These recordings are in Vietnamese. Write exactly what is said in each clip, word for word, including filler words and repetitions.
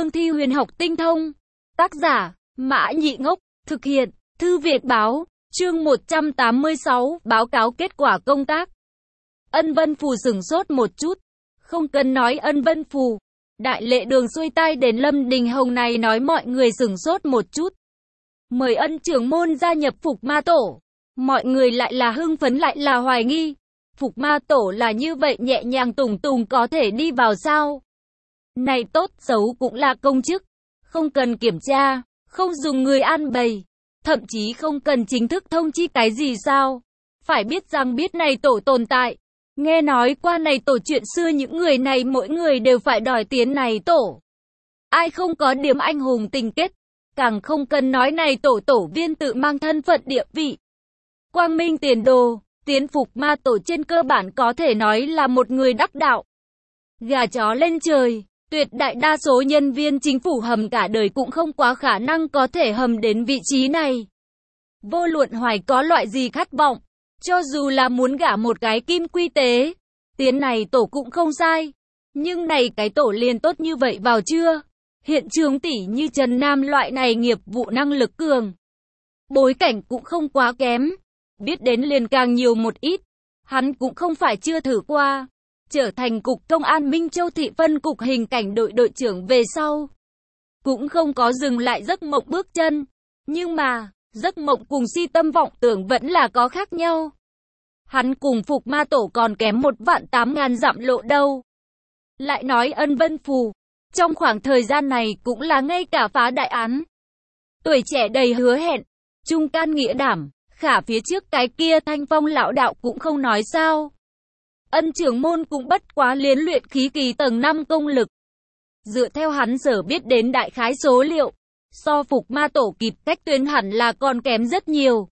cương thi huyền học tinh thông. Tác giả, Mã Nhị Ngốc, thực hiện, Thư Việt Báo, chương một trăm tám mươi sáu, báo cáo kết quả công tác. Ân Vân Phù sửng sốt một chút, không cần nói Ân Vân Phù. Đại Lệ Đường xuôi tai đến Lâm Đình Hồng này nói mọi người sửng sốt một chút. Mời Ân trưởng môn gia nhập Phục Ma Tổ. Mọi người lại là hưng phấn lại là hoài nghi. Phục Ma Tổ là như vậy nhẹ nhàng tùng tùng có thể đi vào sao? Này tốt xấu cũng là công chức. Không cần kiểm tra, không dùng người ăn bày. Thậm chí không cần chính thức thông chi cái gì sao? Phải biết rằng biết này tổ tồn tại. Nghe nói qua này tổ chuyện xưa những người này mỗi người đều phải đòi tiến này tổ. Ai không có điểm anh hùng tình kết. Càng không cần nói này tổ tổ viên tự mang thân phận địa vị. Quang minh tiền đồ, tiến Phục Ma Tổ trên cơ bản có thể nói là một người đắc đạo. Gà chó lên trời, tuyệt đại đa số nhân viên chính phủ hầm cả đời cũng không quá khả năng có thể hầm đến vị trí này. Vô luận hoài có loại gì khát vọng, cho dù là muốn gả một cái kim quy tế, tiến này tổ cũng không sai. Nhưng này cái tổ liền tốt như vậy vào chưa? Hiện trường tỷ như Trần Nam loại này nghiệp vụ năng lực cường. Bối cảnh cũng không quá kém. Biết đến liền càng nhiều một ít. Hắn cũng không phải chưa thử qua. Trở thành Cục Công an Minh Châu Thị phân cục hình cảnh đội đội trưởng về sau. Cũng không có dừng lại giấc mộng bước chân. Nhưng mà, giấc mộng cùng si tâm vọng tưởng vẫn là có khác nhau. Hắn cùng Phục Ma Tổ còn kém một vạn tám ngàn dặm lộ đâu. Lại nói Ân Vân Phù. Trong khoảng thời gian này cũng là ngay cả phá đại án. Tuổi trẻ đầy hứa hẹn, trung can nghĩa đảm, khả phía trước cái kia Thanh Phong lão đạo cũng không nói sao. Ân trưởng môn cũng bất quá liên luyện khí kỳ tầng năm công lực. Dựa theo hắn sở biết đến đại khái số liệu, so Phục Ma Tổ kịp cách tuyến hẳn là còn kém rất nhiều.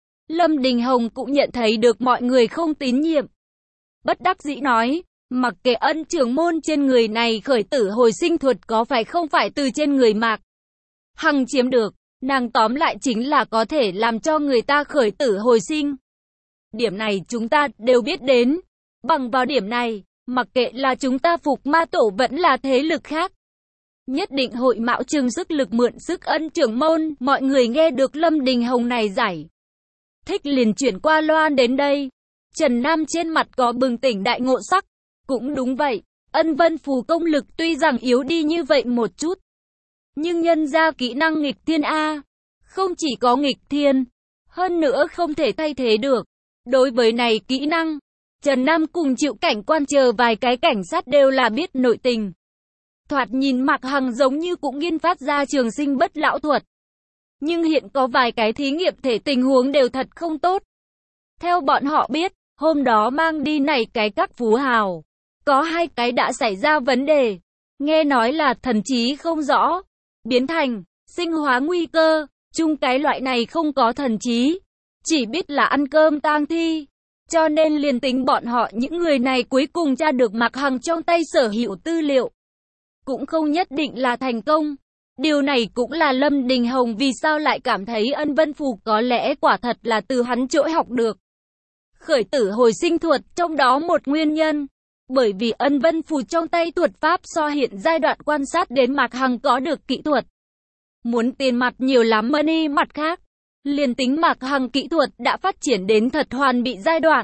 Lâm Đình Hồng cũng nhận thấy được mọi người không tín nhiệm. Bất đắc dĩ nói. Mặc kệ Ân trưởng môn trên người này khởi tử hồi sinh thuật có phải không phải từ trên người Mạc Hằng chiếm được, nàng tóm lại chính là có thể làm cho người ta khởi tử hồi sinh. Điểm này chúng ta đều biết đến. Bằng vào điểm này, mặc kệ là chúng ta Phục Ma Tổ vẫn là thế lực khác. Nhất định hội mạo trừng sức lực mượn sức Ân trưởng môn, mọi người nghe được Lâm Đình Hồng này giải. Thích liền chuyển qua loan đến đây. Trần Nam trên mặt có bừng tỉnh đại ngộ sắc. Cũng đúng vậy, Ân Vân Phù công lực tuy rằng yếu đi như vậy một chút. Nhưng nhân ra kỹ năng nghịch thiên A. Không chỉ có nghịch thiên, hơn nữa không thể thay thế được. Đối với này kỹ năng, Trần Nam cùng chịu cảnh quan chờ vài cái cảnh sát đều là biết nội tình. Thoạt nhìn Mạc Hằng giống như cũng nghiên phát ra trường sinh bất lão thuật. Nhưng hiện có vài cái thí nghiệm thể tình huống đều thật không tốt. Theo bọn họ biết, hôm đó mang đi này cái các phú hào. Có hai cái đã xảy ra vấn đề. Nghe nói là thần trí không rõ. Biến thành, sinh hóa nguy cơ. Chung cái loại này không có thần trí. Chỉ biết là ăn cơm tang thi. Cho nên liền tính bọn họ những người này cuối cùng tra được Mạc Hằng trong tay sở hữu tư liệu. Cũng không nhất định là thành công. Điều này cũng là Lâm Đình Hồng vì sao lại cảm thấy Ân Vân Phù có lẽ quả thật là từ hắn chỗ học được. Khởi tử hồi sinh thuật trong đó một nguyên nhân. Bởi vì Ân Vân Phù trong tay thuật pháp so hiện giai đoạn quan sát đến Mạc Hằng có được kỹ thuật. Muốn tiền mặt nhiều lắm money mặt khác. Liền tính Mạc Hằng kỹ thuật đã phát triển đến thật hoàn bị giai đoạn.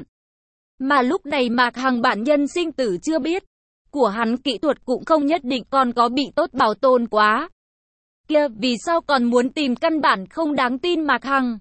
Mà lúc này Mạc Hằng bản nhân sinh tử chưa biết. Của hắn kỹ thuật cũng không nhất định còn có bị tốt bảo tồn quá. Kia vì sao còn muốn tìm căn bản không đáng tin Mạc Hằng.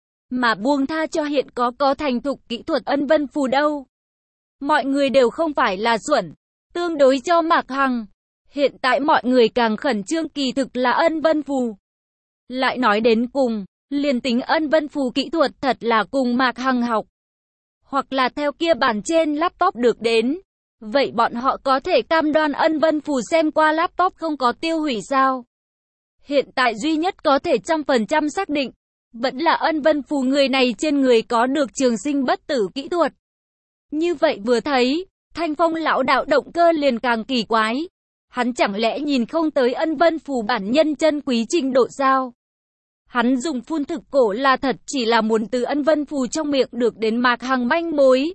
Mà buông tha cho hiện có có thành thục kỹ thuật Ân Vân Phù đâu. Mọi người đều không phải là xuẩn, tương đối cho Mạc Hằng. Hiện tại mọi người càng khẩn trương kỳ thực là Ân Vân Phù. Lại nói đến cùng, liền tính Ân Vân Phù kỹ thuật thật là cùng Mạc Hằng học. Hoặc là theo kia bản trên laptop được đến. Vậy bọn họ có thể cam đoan Ân Vân Phù xem qua laptop không có tiêu hủy sao? Hiện tại duy nhất có thể trăm phần trăm xác định. Vẫn là Ân Vân Phù người này trên người có được trường sinh bất tử kỹ thuật. Như vậy vừa thấy, Thanh Phong lão đạo động cơ liền càng kỳ quái. Hắn chẳng lẽ nhìn không tới Ân Vân Phù bản nhân chân quý trình độ sao? Hắn dùng phun thực cổ là thật chỉ là muốn từ Ân Vân Phù trong miệng được đến Mạc Hằng manh mối.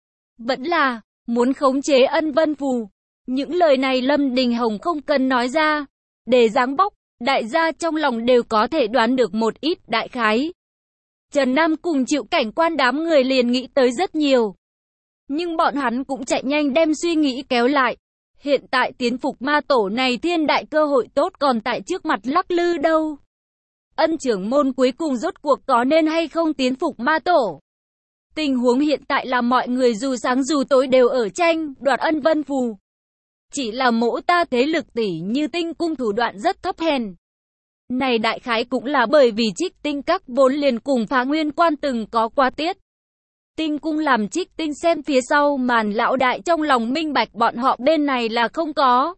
Vẫn là, muốn khống chế Ân Vân Phù. Những lời này Lâm Đình Hồng không cần nói ra. Để dáng bóc, đại gia trong lòng đều có thể đoán được một ít đại khái. Trần Nam cùng Triệu Cảnh Quan đám người liền nghĩ tới rất nhiều. Nhưng bọn hắn cũng chạy nhanh đem suy nghĩ kéo lại. Hiện tại tiến phục ma tổ này thiên đại cơ hội tốt còn tại trước mặt lắc lư đâu. Ân trưởng môn cuối cùng rốt cuộc có nên hay không tiến phục ma tổ? Tình huống hiện tại là mọi người dù sáng dù tối đều ở tranh đoạt Ân Vân Phù. Chỉ là mỗ ta thế lực tỷ như Tinh Cung thủ đoạn rất thấp hèn. Này đại khái cũng là bởi vì Trích Tinh Các vốn liền cùng Phá Nguyên Quan từng có qua tiết. Tinh Cung làm Trích Tinh xem phía sau màn lão đại trong lòng minh bạch bọn họ bên này là không có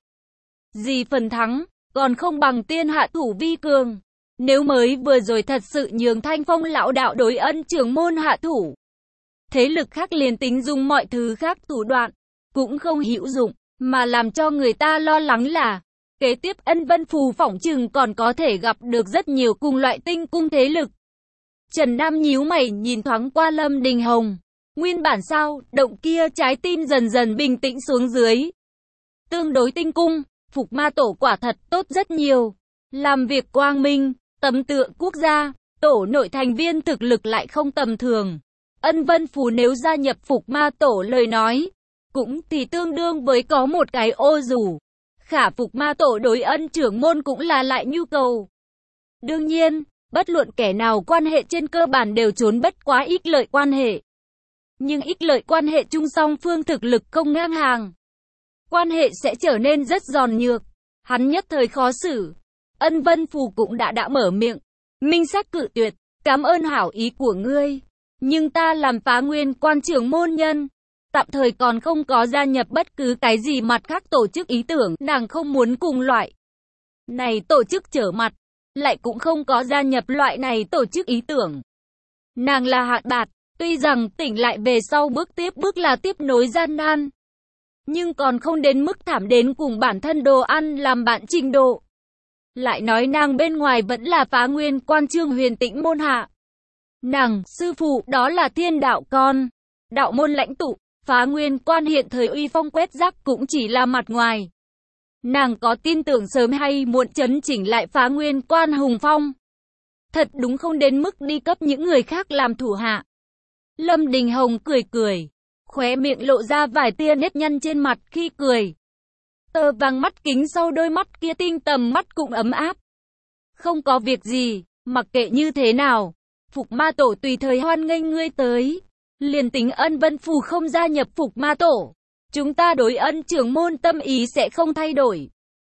gì phần thắng, còn không bằng tiên hạ thủ vi cường. Nếu mới vừa rồi thật sự nhường Thanh Phong lão đạo đối Ân trưởng môn hạ thủ, thế lực khác liền tính dùng mọi thứ khác thủ đoạn, cũng không hữu dụng, mà làm cho người ta lo lắng là kế tiếp Ân Vân Phù phỏng chừng còn có thể gặp được rất nhiều cùng loại Tinh Cung thế lực. Trần Nam nhíu mày nhìn thoáng qua Lâm Đình Hồng. Nguyên bản sao, động kia trái tim dần dần bình tĩnh xuống dưới. Tương đối Tinh Cung, phục ma tổ quả thật tốt rất nhiều. Làm việc quang minh, tấm tựa quốc gia, tổ nội thành viên thực lực lại không tầm thường. Ân Vân Phù nếu gia nhập phục ma tổ lời nói, cũng thì tương đương với có một cái ô dù. Khả phục ma tổ đối Ân trưởng môn cũng là lại nhu cầu. Đương nhiên, bất luận kẻ nào quan hệ trên cơ bản đều trốn bất quá ích lợi quan hệ. Nhưng ích lợi quan hệ chung song phương thực lực không ngang hàng. Quan hệ sẽ trở nên rất giòn nhược. Hắn nhất thời khó xử. Ân Vân Phù cũng đã đã mở miệng. Minh xác cự tuyệt. Cảm ơn hảo ý của ngươi. Nhưng ta làm Phá Nguyên Quan trưởng môn nhân. Tạm thời còn không có gia nhập bất cứ cái gì mặt khác tổ chức ý tưởng. Nàng không muốn cùng loại này tổ chức trở mặt. Lại cũng không có gia nhập loại này tổ chức ý tưởng. Nàng là Hạn Bạt. Tuy rằng tỉnh lại về sau bước tiếp bước là tiếp nối gian nan. Nhưng còn không đến mức thảm đến cùng bản thân đồ ăn làm bạn trình độ. Lại nói nàng bên ngoài vẫn là Phá Nguyên Quan Trương Huyền Tĩnh môn hạ. Nàng, sư phụ, đó là thiên đạo con. Đạo môn lãnh tụ, Phá Nguyên Quan hiện thời uy phong quét rác cũng chỉ là mặt ngoài. Nàng có tin tưởng sớm hay muộn chấn chỉnh lại Phá Nguyên Quan hùng phong. Thật đúng không đến mức đi cấp những người khác làm thủ hạ. Lâm Đình Hồng cười cười, khóe miệng lộ ra vài tia nếp nhăn trên mặt khi cười. Tơ vàng mắt kính sau đôi mắt kia tinh tầm mắt cũng ấm áp. Không có việc gì, mặc kệ như thế nào, phục ma tổ tùy thời hoan nghênh ngươi tới. Liền tính Ân Vân Phù không gia nhập phục ma tổ, chúng ta đối Ân trưởng môn tâm ý sẽ không thay đổi.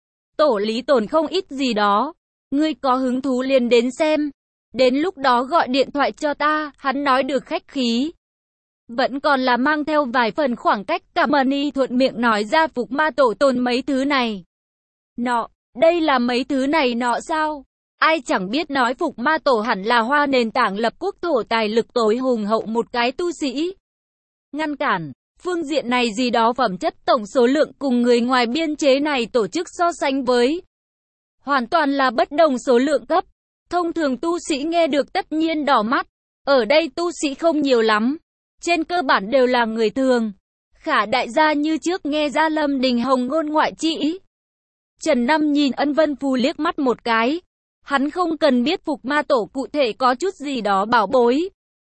Tổ lý tổn không ít gì đó, ngươi có hứng thú liền đến xem. Đến lúc đó gọi điện thoại cho ta, hắn nói được khách khí. Vẫn còn là mang theo vài phần khoảng cách. Cảm ơn y thuận miệng nói ra phục ma tổ tồn mấy thứ này. Nọ, đây là mấy thứ này nọ sao? Ai chẳng biết nói phục ma tổ hẳn là hoa nền tảng lập quốc thổ tài lực tối hùng hậu một cái tu sĩ. Ngăn cản, phương diện này gì đó phẩm chất tổng số lượng cùng người ngoài biên chế này tổ chức so sánh với. Hoàn toàn là bất đồng số lượng cấp. Thông thường tu sĩ nghe được tất nhiên đỏ mắt. Ở đây tu sĩ không nhiều lắm. Trên cơ bản đều là người thường. Khả đại gia như trước nghe ra Lâm Đình Hồng ngôn ngoại chỉ. Trần Năm nhìn Ân Vân Phù liếc mắt một cái. Hắn không cần biết phục ma tổ cụ thể có chút gì đó bảo bối.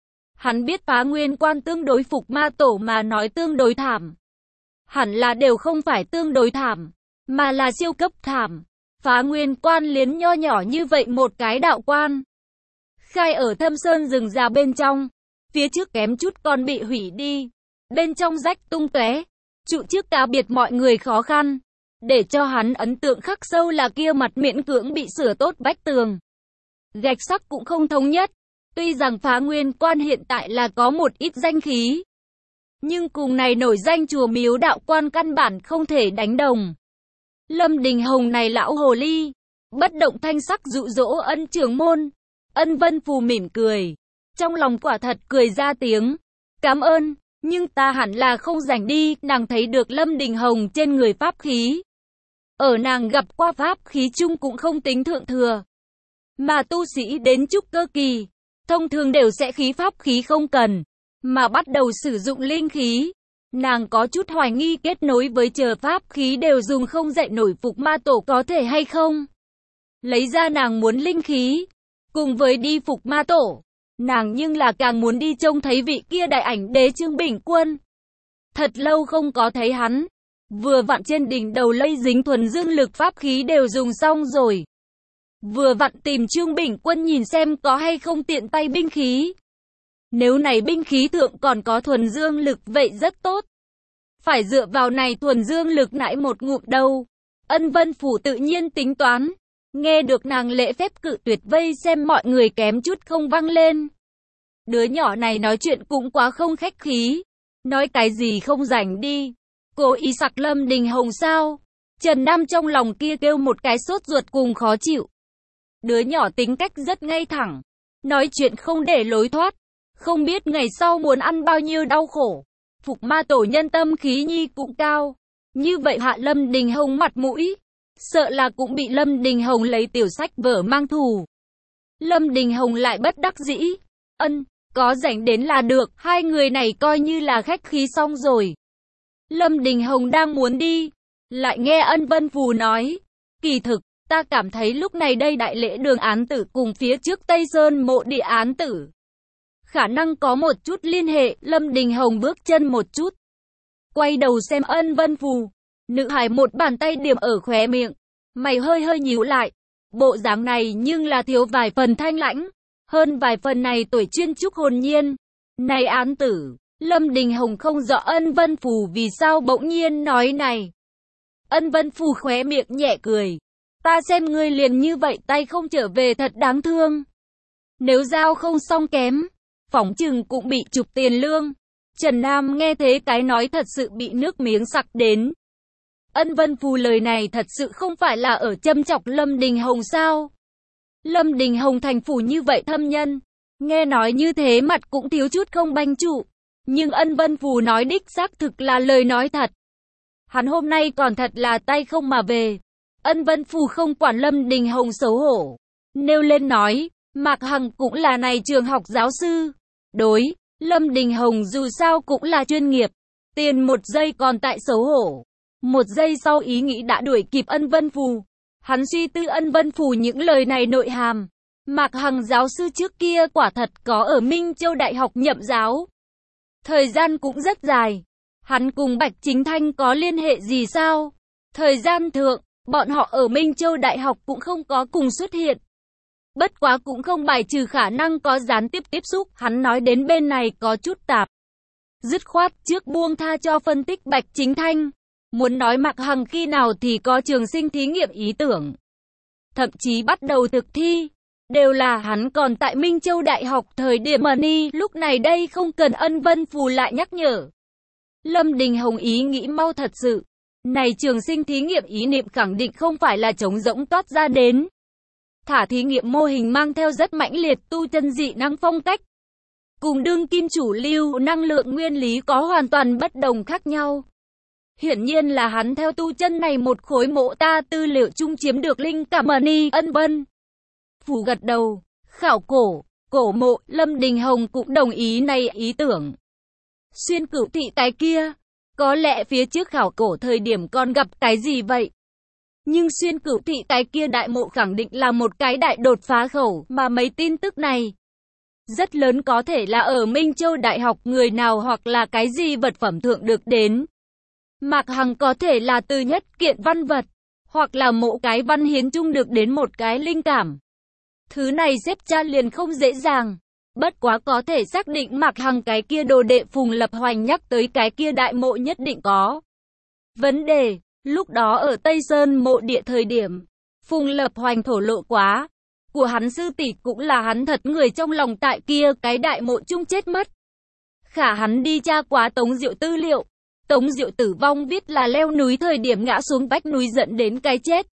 Hắn biết Phá Nguyên Quan tương đối phục ma tổ mà nói tương đối thảm. Hẳn là đều không phải tương đối thảm, mà là siêu cấp thảm. Phá Nguyên Quan liến nho nhỏ như vậy một cái đạo quan. Khai ở thâm sơn rừng già bên trong. Phía trước kém chút còn bị hủy đi. Bên trong rách tung tóe. Trụ trước cá biệt mọi người khó khăn. Để cho hắn ấn tượng khắc sâu là kia mặt miễn cưỡng bị sửa tốt vách tường. Gạch sắc cũng không thống nhất. Tuy rằng Phá Nguyên Quan hiện tại là có một ít danh khí. Nhưng cùng này nổi danh chùa miếu đạo quan căn bản không thể đánh đồng. Lâm Đình Hồng này lão hồ ly, bất động thanh sắc dụ dỗ Ân trưởng môn. Ân Vân Phù mỉm cười, trong lòng quả thật cười ra tiếng. Cảm ơn, nhưng ta hẳn là không rảnh đi. Nàng thấy được Lâm Đình Hồng trên người pháp khí. Ở nàng gặp qua pháp khí chung cũng không tính thượng thừa. Mà tu sĩ đến trúc cơ kỳ, thông thường đều sẽ khí pháp khí không cần, mà bắt đầu sử dụng linh khí. Nàng có chút hoài nghi kết nối với chờ pháp khí đều dùng không dậy nổi phục ma tổ có thể hay không. Lấy ra nàng muốn linh khí, cùng với đi phục ma tổ, nàng nhưng là càng muốn đi trông thấy vị kia đại ảnh đế Trương Bình Quân. Thật lâu không có thấy hắn, vừa vặn trên đỉnh đầu lây dính thuần dương lực pháp khí đều dùng xong rồi. Vừa vặn tìm Trương Bình Quân nhìn xem có hay không tiện tay binh khí. Nếu này binh khí thượng còn có thuần dương lực vậy rất tốt. Phải dựa vào này thuần dương lực nãi một ngụm đầu. Ân Vân Phủ tự nhiên tính toán. Nghe được nàng lễ phép cự tuyệt vây xem mọi người kém chút không văng lên. Đứa nhỏ này nói chuyện cũng quá không khách khí. Nói cái gì không rảnh đi. Cố ý sặc Lâm Đình Hồng sao? Trần Nam trong lòng kia kêu một cái sốt ruột cùng khó chịu. Đứa nhỏ tính cách rất ngay thẳng. Nói chuyện không để lối thoát. Không biết ngày sau muốn ăn bao nhiêu đau khổ. Phục ma tổ nhân tâm khí nhi cũng cao. Như vậy hạ Lâm Đình Hồng mặt mũi. Sợ là cũng bị Lâm Đình Hồng lấy tiểu sách vở mang thù. Lâm Đình Hồng lại bất đắc dĩ. Ân, có rảnh đến là được. Hai người này coi như là khách khí xong rồi. Lâm Đình Hồng đang muốn đi. Lại nghe Ân Vân Phù nói. Kỳ thực, ta cảm thấy lúc này đây đại lễ đường án tử cùng phía trước Tây Sơn mộ địa án tử. Khả năng có một chút liên hệ. Lâm Đình Hồng bước chân một chút. Quay đầu xem Ân Vân Phù. Nữ hài một bàn tay điểm ở khóe miệng. Mày hơi hơi nhíu lại. Bộ dáng này nhưng là thiếu vài phần thanh lãnh. Hơn vài phần này tuổi chuyên trúc hồn nhiên. Này án tử. Lâm Đình Hồng không rõ Ân Vân Phù vì sao bỗng nhiên nói này. Ân Vân Phù khóe miệng nhẹ cười. Ta xem ngươi liền như vậy tay không trở về thật đáng thương. Nếu giao không xong kém. Phỏng chừng cũng bị chụp tiền lương. Trần Nam nghe thế cái nói thật sự bị nước miếng sặc đến. Ân Vân Phù lời này thật sự không phải là ở châm chọc Lâm Đình Hồng sao? Lâm Đình Hồng thành phủ như vậy thâm nhân. Nghe nói như thế mặt cũng thiếu chút không banh trụ. Nhưng Ân Vân Phù nói đích xác thực là lời nói thật. Hắn hôm nay còn thật là tay không mà về. Ân Vân Phù không quản Lâm Đình Hồng xấu hổ. Nêu lên nói, Mạc Hằng cũng là này trường học giáo sư. Đối, Lâm Đình Hồng dù sao cũng là chuyên nghiệp. Tiền một giây còn tại xấu hổ. Một giây sau ý nghĩ đã đuổi kịp Ân Vân Phù. Hắn suy tư Ân Vân Phù những lời này nội hàm. Mạc Hằng giáo sư trước kia quả thật có ở Minh Châu Đại học nhậm giáo. Thời gian cũng rất dài. Hắn cùng Bạch Chính Thanh có liên hệ gì sao? Thời gian thượng, bọn họ ở Minh Châu Đại học cũng không có cùng xuất hiện. Bất quá cũng không bài trừ khả năng có gián tiếp tiếp xúc. Hắn nói đến bên này có chút tạp. Dứt khoát trước buông tha cho phân tích Bạch Chính Thanh. Muốn nói Mạc Hằng khi nào thì có trường sinh thí nghiệm ý tưởng. Thậm chí bắt đầu thực thi. Đều là hắn còn tại Minh Châu Đại học thời điểm mà ni lúc này đây không cần Ân Vân Phù lại nhắc nhở. Lâm Đình Hồng ý nghĩ mau thật sự. Này trường sinh thí nghiệm ý niệm khẳng định không phải là trống rỗng toát ra đến. Thả thí nghiệm mô hình mang theo rất mãnh liệt tu chân dị năng phong cách. Cùng đương kim chủ lưu năng lượng nguyên lý có hoàn toàn bất đồng khác nhau. Hiển nhiên là hắn theo tu chân này một khối mộ ta tư liệu chung chiếm được linh cảm mà ni Ân Vân Phù gật đầu, khảo cổ, cổ mộ, Lâm Đình Hồng cũng đồng ý này ý tưởng. Xuyên Cửu Thị cái kia, có lẽ phía trước khảo cổ thời điểm còn gặp cái gì vậy? Nhưng Xuyên Cửu Thị cái kia đại mộ khẳng định là một cái đại đột phá khẩu mà mấy tin tức này. Rất lớn có thể là ở Minh Châu Đại học người nào hoặc là cái gì vật phẩm thượng được đến. Mạc Hằng có thể là từ nhất kiện văn vật, hoặc là mộ cái văn hiến chung được đến một cái linh cảm. Thứ này xếp cha liền không dễ dàng. Bất quá có thể xác định Mạc Hằng cái kia đồ đệ Phùng Lập Hoành nhắc tới cái kia đại mộ nhất định có vấn đề. Lúc đó ở Tây Sơn mộ địa thời điểm, Phùng Lập Hoành thổ lộ quá. Của hắn sư tỷ cũng là hắn thật người trong lòng tại kia cái đại mộ chung chết mất. Khả hắn đi tra quá Tống Diệu tư liệu. Tống Diệu tử vong viết là leo núi thời điểm ngã xuống vách núi dẫn đến cái chết.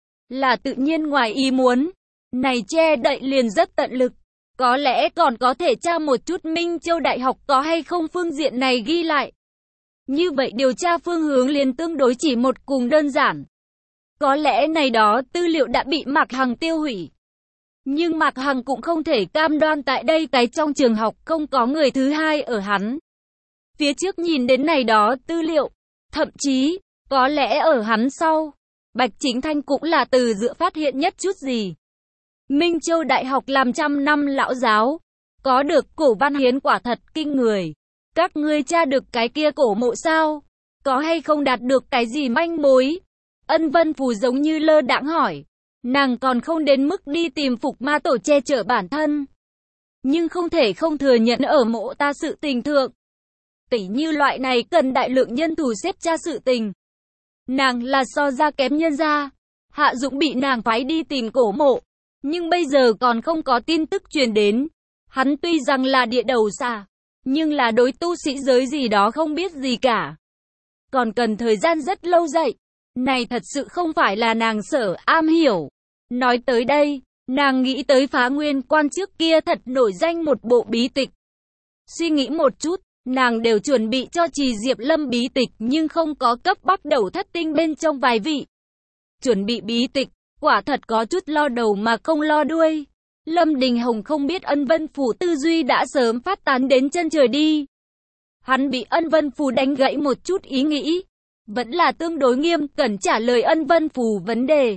Là tự nhiên ngoài ý muốn. Này che đậy liền rất tận lực. Có lẽ còn có thể tra một chút Minh Châu Đại học có hay không phương diện này ghi lại. Như vậy điều tra phương hướng liền tương đối chỉ một cùng đơn giản. Có lẽ này đó tư liệu đã bị Mạc Hằng tiêu hủy. Nhưng Mạc Hằng cũng không thể cam đoan tại đây cái trong trường học không có người thứ hai ở hắn. Phía trước nhìn đến này đó tư liệu, thậm chí, có lẽ ở hắn sau. Bạch Chính Thanh cũng là từ dựa phát hiện nhất chút gì. Minh Châu Đại học làm trăm năm lão giáo, có được cổ văn hiến quả thật kinh người. Các ngươi tra được cái kia cổ mộ sao? Có hay không đạt được cái gì manh mối? Ân Vân Phù giống như lơ đãng hỏi. Nàng còn không đến mức đi tìm Phục Ma Tổ che chở bản thân. Nhưng không thể không thừa nhận ở mộ ta sự tình thượng. Tỉ như loại này cần đại lượng nhân thủ xếp tra sự tình. Nàng là so ra kém nhân ra. Hạ Dũng bị nàng phái đi tìm cổ mộ. Nhưng bây giờ còn không có tin tức truyền đến. Hắn tuy rằng là địa đầu xa, nhưng là đối tu sĩ giới gì đó không biết gì cả. Còn cần thời gian rất lâu dậy. Này thật sự không phải là nàng sở am hiểu. Nói tới đây, nàng nghĩ tới Phá Nguyên Quan trước kia thật nổi danh một bộ bí tịch. Suy nghĩ một chút, nàng đều chuẩn bị cho Trì Diệp Lâm bí tịch nhưng không có cấp bắt đầu thất tinh bên trong vài vị. Chuẩn bị bí tịch, quả thật có chút lo đầu mà không lo đuôi. Lâm Đình Hồng không biết Ân Vân Phù tư duy đã sớm phát tán đến chân trời đi. Hắn bị Ân Vân Phù đánh gãy một chút ý nghĩ. Vẫn là tương đối nghiêm cẩn trả lời Ân Vân Phù vấn đề.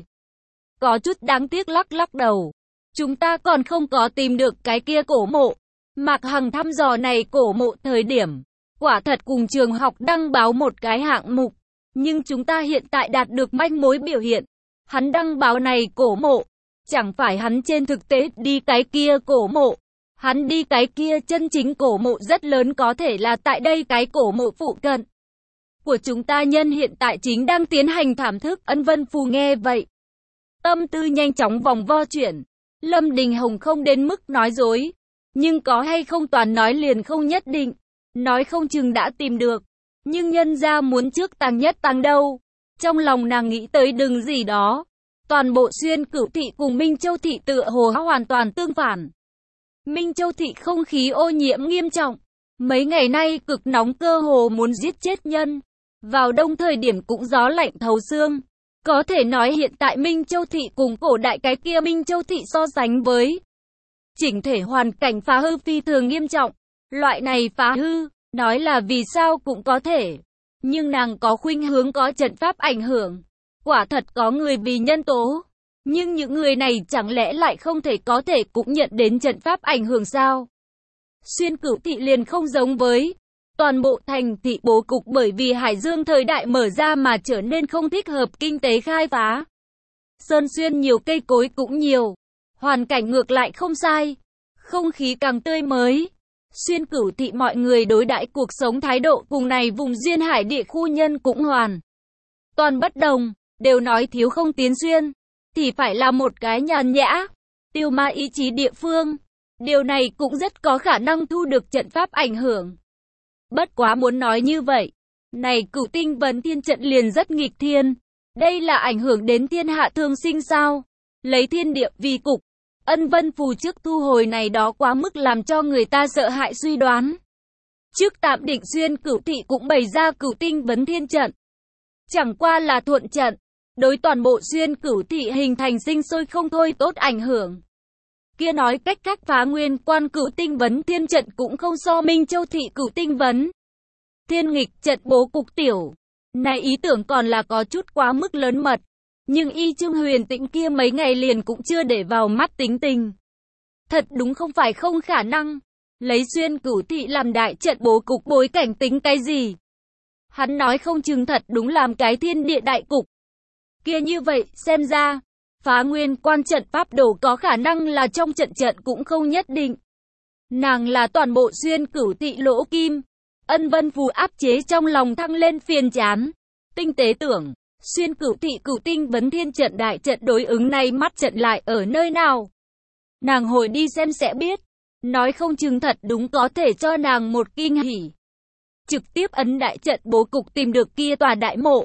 Có chút đáng tiếc lắc lắc đầu. Chúng ta còn không có tìm được cái kia cổ mộ. Mạc Hằng thăm dò này cổ mộ thời điểm. Quả thật cùng trường học đăng báo một cái hạng mục. Nhưng chúng ta hiện tại đạt được manh mối biểu hiện. Hắn đăng báo này cổ mộ. Chẳng phải hắn trên thực tế đi cái kia cổ mộ. Hắn đi cái kia chân chính cổ mộ rất lớn có thể là tại đây cái cổ mộ phụ cận. Của chúng ta nhân hiện tại chính đang tiến hành thảm thức. Ân Vân Phù nghe vậy. Tâm tư nhanh chóng vòng vo chuyển. Lâm Đình Hồng không đến mức nói dối. Nhưng có hay không toàn nói liền không nhất định. Nói không chừng đã tìm được. Nhưng nhân ra muốn trước tăng nhất tăng đâu. Trong lòng nàng nghĩ tới đừng gì đó. Toàn bộ Xuyên Cửu Thị cùng Minh Châu Thị tựa hồ hoàn toàn tương phản. Minh Châu Thị không khí ô nhiễm nghiêm trọng. Mấy ngày nay cực nóng cơ hồ muốn giết chết nhân. Vào đông thời điểm cũng gió lạnh thấu xương. Có thể nói hiện tại Minh Châu Thị cùng cổ đại cái kia Minh Châu Thị so sánh với. Chỉnh thể hoàn cảnh phá hư phi thường nghiêm trọng. Loại này phá hư, nói là vì sao cũng có thể. Nhưng nàng có khuynh hướng có trận pháp ảnh hưởng. Quả thật có người vì nhân tố. Nhưng những người này chẳng lẽ lại không thể có thể cũng nhận đến trận pháp ảnh hưởng sao? Xuyên Cửu Thị liền không giống với. Toàn bộ thành thị bố cục bởi vì Hải Dương thời đại mở ra mà trở nên không thích hợp kinh tế khai phá. Sơn xuyên nhiều cây cối cũng nhiều. Hoàn cảnh ngược lại không sai. Không khí càng tươi mới. Xuyên Cửu Thị mọi người đối đãi cuộc sống thái độ cùng này vùng duyên hải địa khu nhân cũng hoàn toàn bất đồng. Đều nói thiếu không tiến xuyên. Thì phải là một cái nhàn nhã. Tiêu ma ý chí địa phương. Điều này cũng rất có khả năng thu được trận pháp ảnh hưởng. Bất quá muốn nói như vậy. Này Cửu Tinh Vấn Thiên trận liền rất nghịch thiên. Đây là ảnh hưởng đến thiên hạ thương sinh sao? Lấy thiên địa vì cục. Ân Vân Phù trước thu hồi này đó quá mức làm cho người ta sợ hãi suy đoán. Trước tạm định Xuyên Cửu Thị cũng bày ra Cửu Tinh Vấn Thiên trận. Chẳng qua là thuận trận. Đối toàn bộ Xuyên Cửu Thị hình thành sinh sôi không thôi tốt ảnh hưởng. Kia nói cách cách Phá Nguyên Quan Cửu Tinh Vấn Thiên trận cũng không so Minh Châu Thị Cửu Tinh Vấn Thiên nghịch trận bố cục tiểu. Này ý tưởng còn là có chút quá mức lớn mật. Nhưng y Trương Huyền Tĩnh kia mấy ngày liền cũng chưa để vào mắt tính tình. Thật đúng không phải không khả năng. Lấy Xuyên Cửu Thị làm đại trận bố cục bối cảnh tính cái gì? Hắn nói không chừng thật đúng làm cái thiên địa đại cục. Kia như vậy, xem ra, Phá Nguyên Quan trận pháp đồ có khả năng là trong trận trận cũng không nhất định. Nàng là toàn bộ Xuyên Cửu Thị lỗ kim. Ân Vân Phù áp chế trong lòng thăng lên phiền chán. Tinh tế tưởng, Xuyên Cửu Thị Cửu Tinh Vấn Thiên trận đại trận đối ứng này mắt trận lại ở nơi nào? Nàng hồi đi xem sẽ biết. Nói không chừng thật đúng có thể cho nàng một kinh hỉ. Trực tiếp ấn đại trận bố cục tìm được kia tòa đại mộ.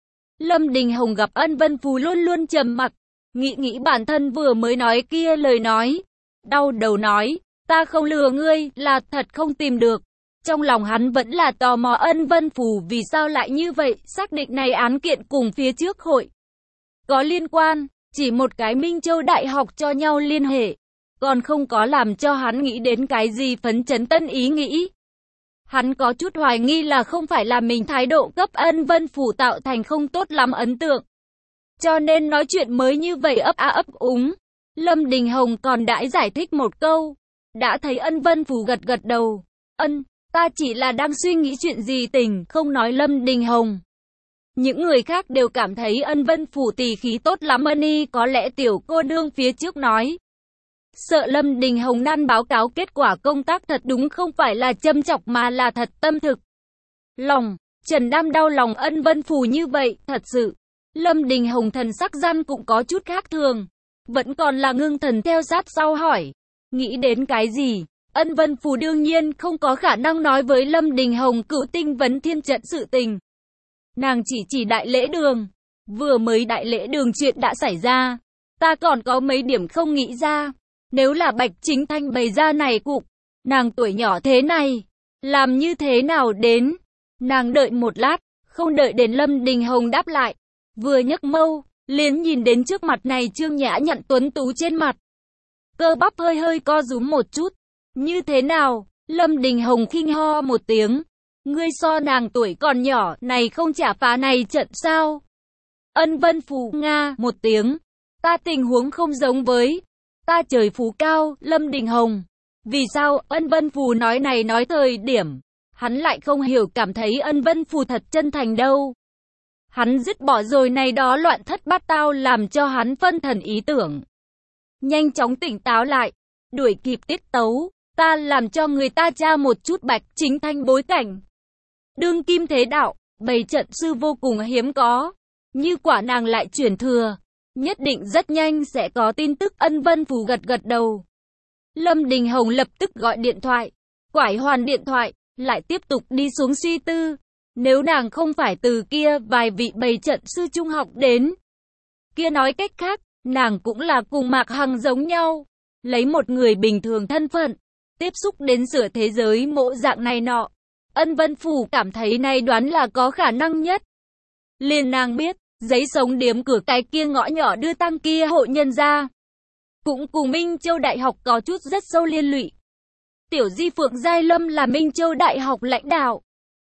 Lâm Đình Hồng gặp Ân Vân Phù luôn luôn trầm mặc, nghĩ nghĩ bản thân vừa mới nói kia lời nói. Đau đầu nói, ta không lừa ngươi, là thật không tìm được. Trong lòng hắn vẫn là tò mò Ân Vân Phù vì sao lại như vậy, xác định này án kiện cùng phía trước hội có liên quan, chỉ một cái Minh Châu Đại học cho nhau liên hệ, còn không có làm cho hắn nghĩ đến cái gì phấn chấn tân ý nghĩ. Hắn có chút hoài nghi là không phải là mình thái độ cấp Ân Vân Phù tạo thành không tốt lắm ấn tượng. cho nên nói chuyện mới như vậy ấp a ấp úng. Lâm Đình Hồng còn đãi giải thích một câu. Đã thấy Ân Vân Phù gật gật đầu. Ân, ta chỉ là đang suy nghĩ chuyện gì tình, không nói Lâm Đình Hồng. Những người khác đều cảm thấy Ân Vân Phù tỳ khí tốt lắm ân y, có lẽ tiểu cô nương phía trước nói. Sợ Lâm Đình Hồng năn báo cáo kết quả công tác thật đúng không phải là châm chọc mà là thật tâm thực. Lòng, Trần Nam đau lòng Ân Vân Phù như vậy, thật sự. Lâm Đình Hồng thần sắc răn cũng có chút khác thường. Vẫn còn là ngưng thần theo sát sau hỏi. Nghĩ đến cái gì? Ân Vân Phù đương nhiên không có khả năng nói với Lâm Đình Hồng cựu tinh vấn thiên trận sự tình. Nàng chỉ chỉ đại lễ đường. Vừa mới đại lễ đường chuyện đã xảy ra. Ta còn có mấy điểm không nghĩ ra. Nếu là Bạch Chính Thanh bày ra này cục, nàng tuổi nhỏ thế này, làm như thế nào đến? Nàng đợi một lát, không đợi đến Lâm Đình Hồng đáp lại. Vừa nhấc mâu, liền nhìn đến trước mặt này Trương Nhã Nhặn tuấn tú trên mặt. Cơ bắp hơi hơi co rúm một chút. Như thế nào? Lâm Đình Hồng khinh ho một tiếng. Ngươi so nàng tuổi còn nhỏ, này không trả phá này trận sao? Ân Vân Phù nga một tiếng. Ta tình huống không giống với. Ta trời phú cao, Lâm Đình Hồng. Vì sao Ân Vân Phù nói này nói thời điểm? Hắn lại không hiểu cảm thấy Ân Vân Phù thật chân thành đâu. Hắn dứt bỏ rồi này đó loạn thất bát tao làm cho hắn phân thần ý tưởng. Nhanh chóng tỉnh táo lại, đuổi kịp tiết tấu, ta làm cho người ta tra một chút Bạch Chính Thanh bối cảnh. Đương kim thế đạo, bày trận sư vô cùng hiếm có, như quả nàng lại chuyển thừa, nhất định rất nhanh sẽ có tin tức. Ân Vân Phù gật gật đầu. Lâm Đình Hồng lập tức gọi điện thoại, quải hoàn điện thoại, lại tiếp tục đi xuống suy tư. Nếu nàng không phải từ kia vài vị bày trận sư trung học đến, kia nói cách khác, nàng cũng là cùng Mạc Hằng giống nhau, lấy một người bình thường thân phận, tiếp xúc đến sửa thế giới mộ dạng này nọ. Ân Vân Phù cảm thấy này đoán là có khả năng nhất. Liền nàng biết, giấy sống điếm cửa cái kia ngõ nhỏ đưa tăng kia hộ nhân ra, cũng cùng Minh Châu Đại học có chút rất sâu liên lụy. Tiểu Di Phượng Giai Lâm là Minh Châu Đại học lãnh đạo,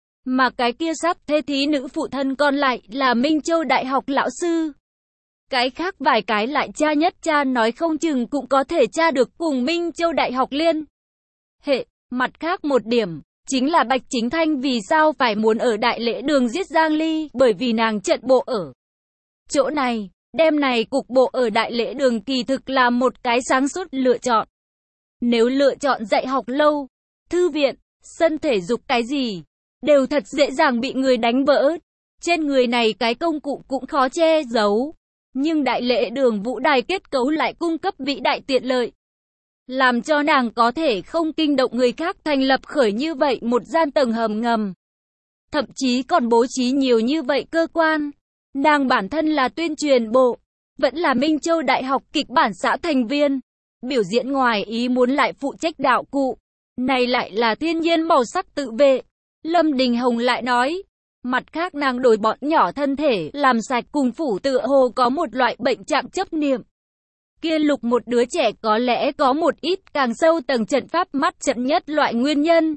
mà cái kia sắp thê thí nữ phụ thân còn lại là Minh Châu Đại học lão sư. Cái khác vài cái lại cha nhất cha nói không chừng cũng có thể tra được cùng Minh Châu Đại học liên hệ. Mặt khác một điểm, chính là Bạch Chính Thanh vì sao phải muốn ở đại lễ đường giết Giang Ly, bởi vì nàng trận bộ ở chỗ này, đêm này cục bộ ở đại lễ đường kỳ thực là một cái sáng suốt lựa chọn. Nếu lựa chọn dạy học lâu, thư viện, sân thể dục cái gì, đều thật dễ dàng bị người đánh vỡ. Trên người này cái công cụ cũng khó che giấu. Nhưng đại lễ đường vũ đài kết cấu lại cung cấp vĩ đại tiện lợi, làm cho nàng có thể không kinh động người khác thành lập khởi như vậy một gian tầng hầm ngầm. Thậm chí còn bố trí nhiều như vậy cơ quan. Nàng bản thân là tuyên truyền bộ, vẫn là Minh Châu Đại học kịch bản xã thành viên. Biểu diễn ngoài ý muốn lại phụ trách đạo cụ. Này lại là thiên nhiên màu sắc tự vệ. Lâm Đình Hồng lại nói. Mặt khác nàng đổi bọn nhỏ thân thể, làm sạch cùng phủ tựa hồ có một loại bệnh trạng chấp niệm. Kia lục một đứa trẻ có lẽ có một ít càng sâu tầng trận pháp mắt trận nhất loại nguyên nhân.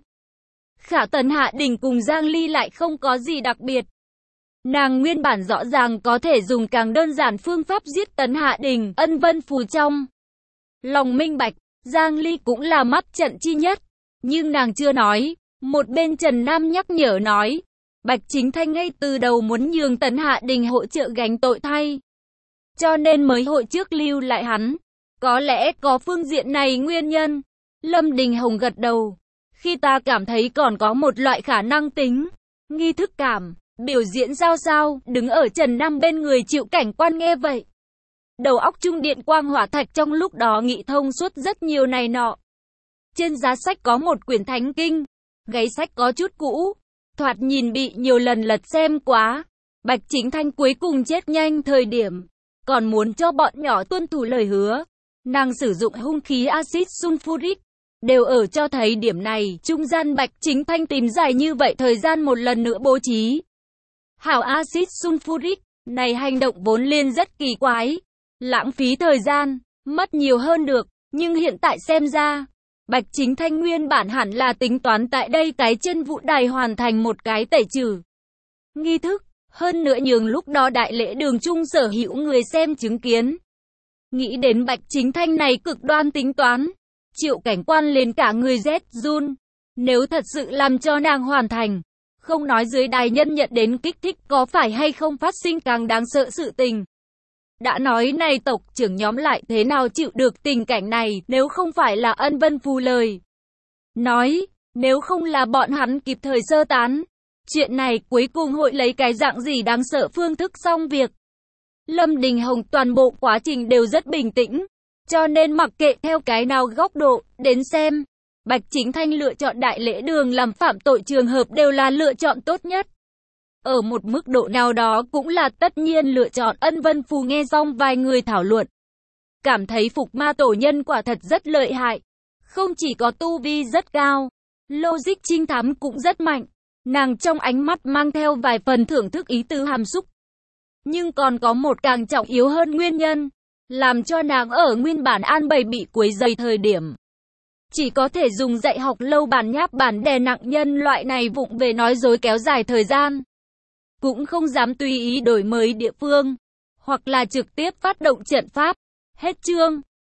Khả Tần Hạ Đình cùng Giang Ly lại không có gì đặc biệt. Nàng nguyên bản rõ ràng có thể dùng càng đơn giản phương pháp giết Tần Hạ Đình. Ân Vân Phù trong lòng minh bạch, Giang Ly cũng là mắt trận chi nhất. Nhưng nàng chưa nói. Một bên Trần Nam nhắc nhở nói. Bạch Chính Thanh ngay từ đầu muốn nhường Tần Hạ Đình hỗ trợ gánh tội thay, cho nên mới hội trước lưu lại hắn. Có lẽ có phương diện này nguyên nhân. Lâm Đình Hồng gật đầu. Khi ta cảm thấy còn có một loại khả năng tính nghi thức cảm, biểu diễn sao sao, đứng ở Trần Nam bên người chịu cảnh quan nghe vậy. Đầu óc trung điện quang hỏa thạch trong lúc đó nghĩ thông suốt rất nhiều này nọ. Trên giá sách có một quyển thánh kinh, gáy sách có chút cũ, thoạt nhìn bị nhiều lần lật xem quá. Bạch Chính Thanh cuối cùng chết nhanh thời điểm, còn muốn cho bọn nhỏ tuân thủ lời hứa. Nàng sử dụng hung khí axit sulfuric, đều ở cho thấy điểm này. Trung gian Bạch Chính Thanh tìm dài như vậy thời gian một lần nữa bố trí. Hảo axit sulfuric, này hành động vốn liên rất kỳ quái, lãng phí thời gian, mất nhiều hơn được. Nhưng hiện tại xem ra, Bạch Chính Thanh nguyên bản hẳn là tính toán tại đây cái chân vũ đài hoàn thành một cái tẩy trừ nghi thức. Hơn nữa nhường lúc đó đại lễ đường chung sở hữu người xem chứng kiến. Nghĩ đến Bạch Chính Thanh này cực đoan tính toán. Triệu Cảnh Quan liền cả người rét run. Nếu thật sự làm cho nàng hoàn thành, không nói dưới đài nhân nhận đến kích thích có phải hay không phát sinh càng đáng sợ sự tình. Đã nói này tộc trưởng nhóm lại thế nào chịu được tình cảnh này nếu không phải là Ân Vân Phù lời. Nói, nếu không là bọn hắn kịp thời sơ tán. Chuyện này cuối cùng hội lấy cái dạng gì đáng sợ phương thức xong việc. Lâm Đình Hồng toàn bộ quá trình đều rất bình tĩnh. Cho nên mặc kệ theo cái nào góc độ, đến xem. Bạch Chính Thanh lựa chọn đại lễ đường làm phạm tội trường hợp đều là lựa chọn tốt nhất. Ở một mức độ nào đó cũng là tất nhiên lựa chọn. Ân Vân Phù nghe xong vài người thảo luận. Cảm thấy Phục Ma tổ nhân quả thật rất lợi hại. Không chỉ có tu vi rất cao, logic trinh thám cũng rất mạnh. Nàng trong ánh mắt mang theo vài phần thưởng thức ý tứ hàm xúc. Nhưng còn có một càng trọng yếu hơn nguyên nhân, làm cho nàng ở nguyên bản an bày bị quấy rầy thời điểm. Chỉ có thể dùng dạy học lâu bản nháp bản đè nặng nhân loại này vụng về nói dối kéo dài thời gian. Cũng không dám tùy ý đổi mới địa phương, hoặc là trực tiếp phát động trận pháp. Hết chương.